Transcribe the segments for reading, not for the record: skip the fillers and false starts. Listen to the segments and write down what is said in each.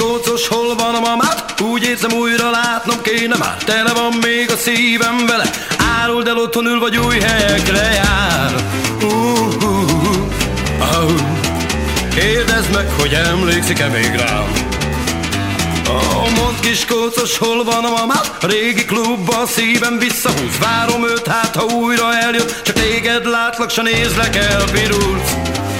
kócos, hol van a mamát? Úgy érzem, újra látnom kéne már. Tele van még a szívem vele. Áruld el, otthon ül vagy új helyekre jár. Kérdezd meg, hogy emlékszik-e még rám. Mondd kis kócos, hol van a mamát? A régi klubba a szívem visszahúz. Várom őt, hát ha újra eljött. Csak téged látlak, s nézlek, elpirulsz.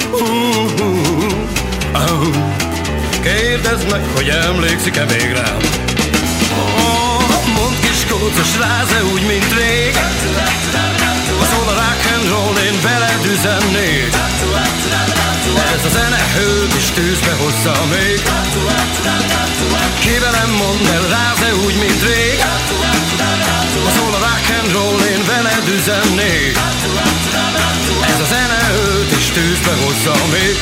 Kérdezd meg, hogy emlékszik-e még rám. Mondd kis kócos, ráz-e úgy, mint rég? Szól a rock'n'roll, én veled üzennék. Ez a zene hőt is tűzbe hozza még. Ki velem mondd el, ráz-e úgy, mint rég? Szól a rock'n'roll, én veled üzennék. Ez a zene hőt is tűzbe hozza még.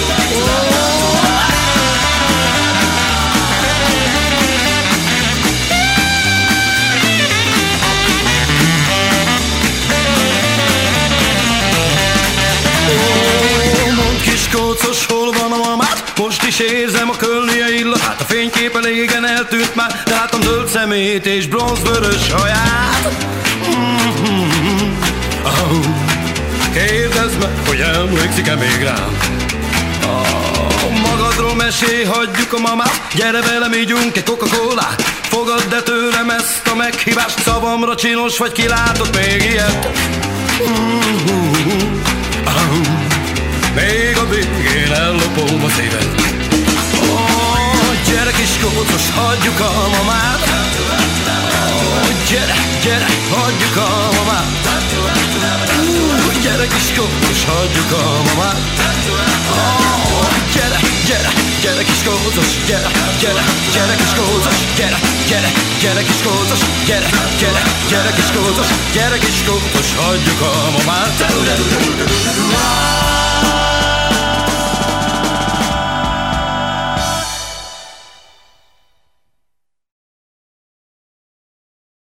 Kócos, hol van a mamát? Most is érzem a kölnie illatát. A fényképe régen eltűnt már, de látom zöld szemét és bronzvörös haját. Kérdezd meg, hogy emlékszik-e még rám. Magadról mesélj, hagyjuk a mamát. Gyere velem, ígyunk egy Coca-Colát. Fogadd-e tőlem ezt a meghívást? Szavamra csinos vagy, ki látott még ilyet? Még a végén ellopom a szíved. Gyere kis kócos, hagyjuk a mamát. Gyere, gyere, hagyjuk a mamát. Gyere kis kócos, hagyjuk a mamát. Gyere, gyere, gyere kis kócos, gyere, gyere, gyere kis kócos, gyere, gyere, gyere kis kócos, gyere, gyere, gyere kis kócos, gyere kis kócos, hagyjuk a mamát.